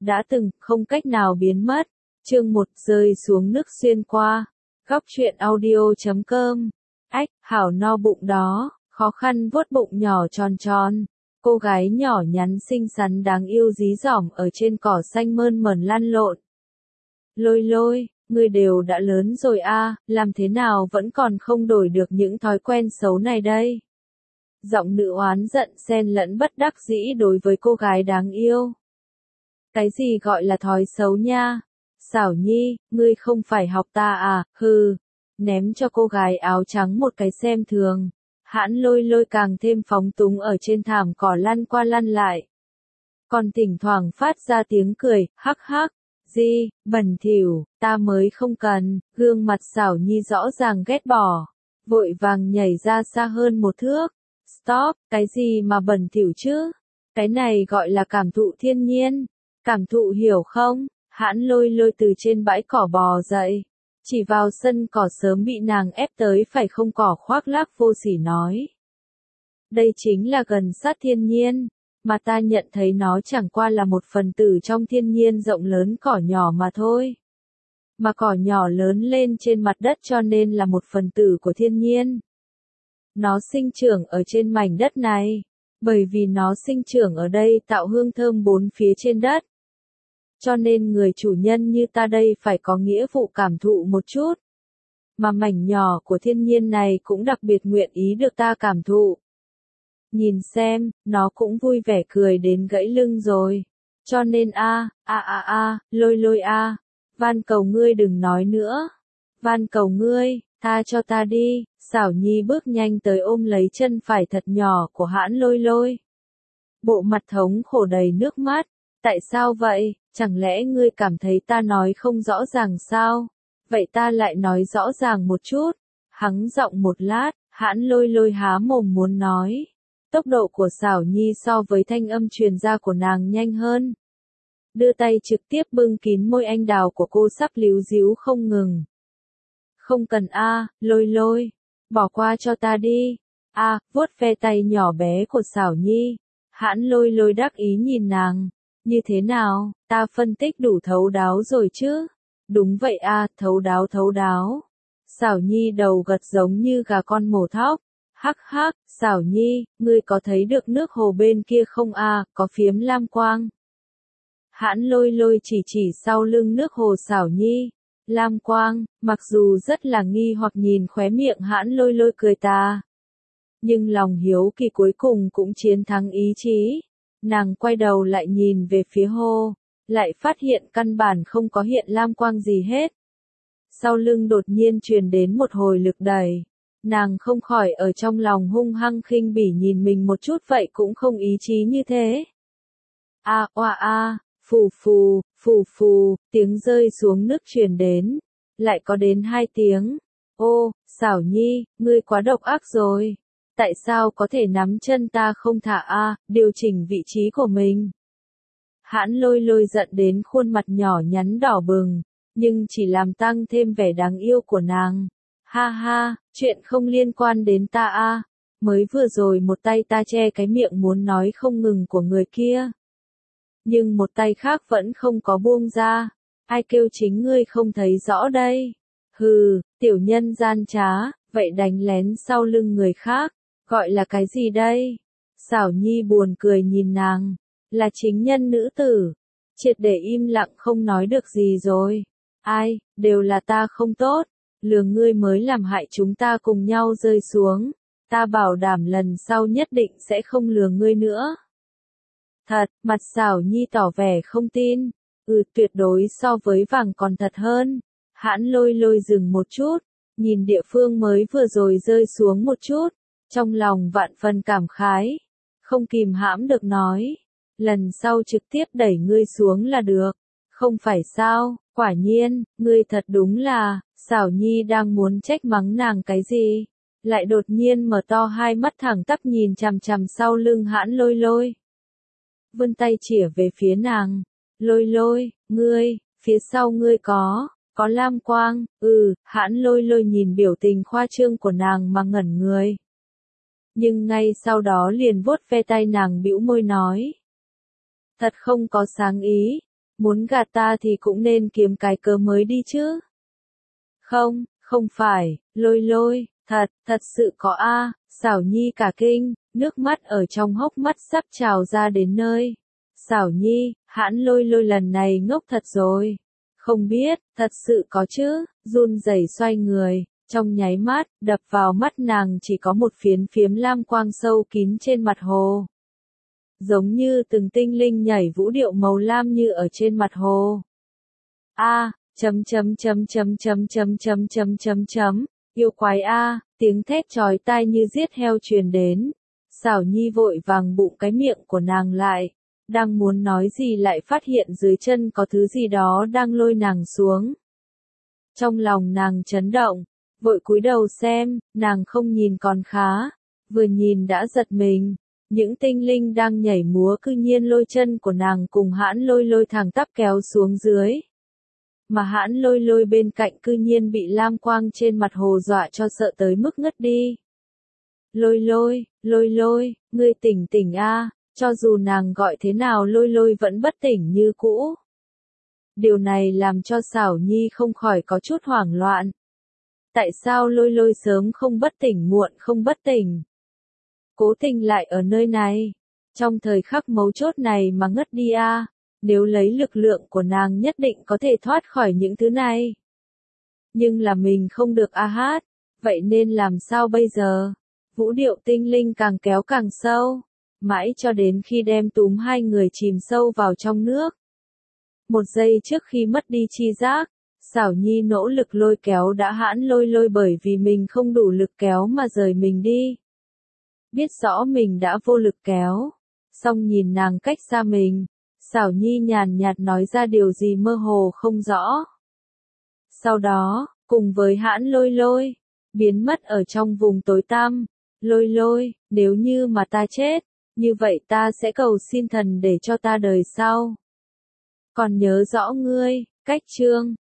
đã từng, không cách nào biến mất. Chương 1 rơi xuống nước xuyên qua. Góc truyện audio.com. Ách, hảo no bụng đó, khó khăn vuốt bụng nhỏ tròn tròn. Cô gái nhỏ nhắn xinh xắn đáng yêu dí dỏm ở trên cỏ xanh mơn mởn lăn lộn. Lôi lôi, ngươi đều đã lớn rồi a, làm thế nào vẫn còn không đổi được những thói quen xấu này đây? Giọng nữ oán giận xen lẫn bất đắc dĩ đối với cô gái đáng yêu. Cái gì gọi là thói xấu nha? Xảo Nhi, ngươi không phải học ta à, hừ. Ném cho cô gái áo trắng một cái xem thường. Hãn lôi lôi càng thêm phóng túng ở trên thảm cỏ lăn qua lăn lại. Còn thỉnh thoảng phát ra tiếng cười, hắc hắc. Gì, bẩn thỉu, ta mới không cần. Gương mặt Xảo Nhi rõ ràng ghét bỏ. Vội vàng nhảy ra xa hơn một thước. Stop, cái gì mà bẩn thỉu chứ? Cái này gọi là cảm thụ thiên nhiên. Cảm thụ hiểu không? Hãn lôi lôi từ trên bãi cỏ bò dậy. Chỉ vào sân cỏ sớm bị nàng ép tới phải không cỏ khoác lác vô sỉ nói. Đây chính là gần sát thiên nhiên, mà ta nhận thấy nó chẳng qua là một phần tử trong thiên nhiên rộng lớn cỏ nhỏ mà thôi. Mà cỏ nhỏ lớn lên trên mặt đất cho nên là một phần tử của thiên nhiên. Nó sinh trưởng ở trên mảnh đất này, bởi vì nó sinh trưởng ở đây tạo hương thơm bốn phía trên đất. Cho nên người chủ nhân như ta đây phải có nghĩa vụ cảm thụ một chút. Mà mảnh nhỏ của thiên nhiên này cũng đặc biệt nguyện ý được ta cảm thụ. Nhìn xem, nó cũng vui vẻ cười đến gãy lưng rồi. Cho nên lôi lôi van cầu ngươi đừng nói nữa. Van cầu ngươi, tha cho ta đi. Xảo Nhi bước nhanh tới ôm lấy chân phải thật nhỏ của hãn lôi lôi. Bộ mặt thống khổ đầy nước mắt. Tại sao vậy? Chẳng lẽ ngươi cảm thấy ta nói không rõ ràng sao? Vậy ta lại nói rõ ràng một chút. Hắng giọng một lát, hãn lôi lôi há mồm muốn nói. Tốc độ của Xảo Nhi so với thanh âm truyền ra của nàng nhanh hơn. Đưa tay trực tiếp bưng kín môi anh đào của cô sắp líu díu không ngừng. Không cần lôi lôi. Bỏ qua cho ta đi. Vuốt ve tay nhỏ bé của Xảo Nhi. Hãn lôi lôi đắc ý nhìn nàng. Như thế nào, ta phân tích đủ thấu đáo rồi chứ? Đúng vậy thấu đáo. Xảo Nhi đầu gật giống như gà con mổ thóc. Hắc hắc, Xảo Nhi, ngươi có thấy được nước hồ bên kia không có phiếm lam quang. Hãn lôi lôi chỉ sau lưng nước hồ Xảo Nhi. Lam quang, mặc dù rất là nghi hoặc nhìn khóe miệng hãn lôi lôi cười ta. Nhưng lòng hiếu kỳ cuối cùng cũng chiến thắng ý chí. Nàng quay đầu lại nhìn về phía hồ, lại phát hiện căn bản không có hiện lam quang gì hết. Sau lưng đột nhiên truyền đến một hồi lực đẩy. Nàng không khỏi ở trong lòng hung hăng khinh bỉ nhìn mình một chút vậy cũng không ý chí như thế. Phù, tiếng rơi xuống nước truyền đến. Lại có đến 2 tiếng. Ô, Xảo Nhi, ngươi quá độc ác rồi. Tại sao có thể nắm chân ta không thả điều chỉnh vị trí của mình? Hãn lôi lôi giận đến khuôn mặt nhỏ nhắn đỏ bừng, nhưng chỉ làm tăng thêm vẻ đáng yêu của nàng. Ha ha, chuyện không liên quan đến ta mới vừa rồi một tay ta che cái miệng muốn nói không ngừng của người kia. Nhưng một tay khác vẫn không có buông ra. Ai kêu chính ngươi không thấy rõ đây? Hừ, tiểu nhân gian trá, vậy đánh lén sau lưng người khác. Gọi là cái gì đây? Xảo Nhi buồn cười nhìn nàng. Là chính nhân nữ tử. Triệt để im lặng không nói được gì rồi. Ai, đều là ta không tốt. Lừa ngươi mới làm hại chúng ta cùng nhau rơi xuống. Ta bảo đảm lần sau nhất định sẽ không lừa ngươi nữa. Thật, mặt Xảo Nhi tỏ vẻ không tin. Tuyệt đối so với vàng còn thật hơn. Hãn lôi lôi dừng một chút. Nhìn địa phương mới vừa rồi rơi xuống một chút. Trong lòng vạn phần cảm khái. Không kìm hãm được nói. Lần sau trực tiếp đẩy ngươi xuống là được. Không phải sao, quả nhiên, ngươi thật đúng là. Xảo Nhi đang muốn trách mắng nàng cái gì. Lại đột nhiên mở to hai mắt thẳng tắp nhìn chằm chằm sau lưng hãn lôi lôi. Vươn tay chĩa về phía nàng. Lôi lôi, ngươi, phía sau ngươi có lam quang. Hãn lôi lôi nhìn biểu tình khoa trương của nàng mà ngẩn người. Nhưng ngay sau đó liền vuốt ve tay nàng bĩu môi nói. Thật không có sáng ý. Muốn gạt ta thì cũng nên kiếm cái cớ mới đi chứ. Không, không phải, lôi lôi, thật sự có a. Xảo Nhi cả kinh, nước mắt ở trong hốc mắt sắp trào ra đến nơi. Xảo Nhi, hãn lôi lôi lần này ngốc thật rồi. Không biết, thật sự có chứ, run rẩy xoay người, trong nháy mắt, đập vào mắt nàng chỉ có một phiến phiếm lam quang sâu kín trên mặt hồ. Giống như từng tinh linh nhảy vũ điệu màu lam như ở trên mặt hồ. Yêu quái tiếng thét chói tai như giết heo truyền đến. Xảo Nhi vội vàng bụng cái miệng của nàng lại, đang muốn nói gì lại phát hiện dưới chân có thứ gì đó đang lôi nàng xuống. Trong lòng nàng chấn động, vội cúi đầu xem, nàng không nhìn còn khá, vừa nhìn đã giật mình. Những tinh linh đang nhảy múa cư nhiên lôi chân của nàng cùng hãn lôi lôi thẳng tắp kéo xuống dưới. Mà hãn lôi lôi bên cạnh cư nhiên bị lam quang trên mặt hồ dọa cho sợ tới mức ngất đi. Lôi lôi, ngươi tỉnh tỉnh a. Cho dù nàng gọi thế nào lôi lôi vẫn bất tỉnh như cũ. Điều này làm cho Xảo Nhi không khỏi có chút hoảng loạn. Tại sao lôi lôi sớm không bất tỉnh muộn không bất tỉnh? Cố Tình lại ở nơi này. Trong thời khắc mấu chốt này mà ngất đi a. Nếu lấy lực lượng của nàng nhất định có thể thoát khỏi những thứ này. Nhưng là mình không được hát. Vậy nên làm sao bây giờ? Vũ điệu tinh linh càng kéo càng sâu. Mãi cho đến khi đem túm hai người chìm sâu vào trong nước. Một giây trước khi mất đi chi giác, Xảo Nhi nỗ lực lôi kéo đã hãn lôi lôi bởi vì mình không đủ lực kéo mà rời mình đi. Biết rõ mình đã vô lực kéo, song nhìn nàng cách xa mình, Xảo Nhi nhàn nhạt nói ra điều gì mơ hồ không rõ. Sau đó, cùng với hãn lôi lôi, biến mất ở trong vùng tối tăm. Lôi lôi, nếu như mà ta chết, như vậy ta sẽ cầu xin thần để cho ta đời sau. Còn nhớ rõ ngươi, cách chương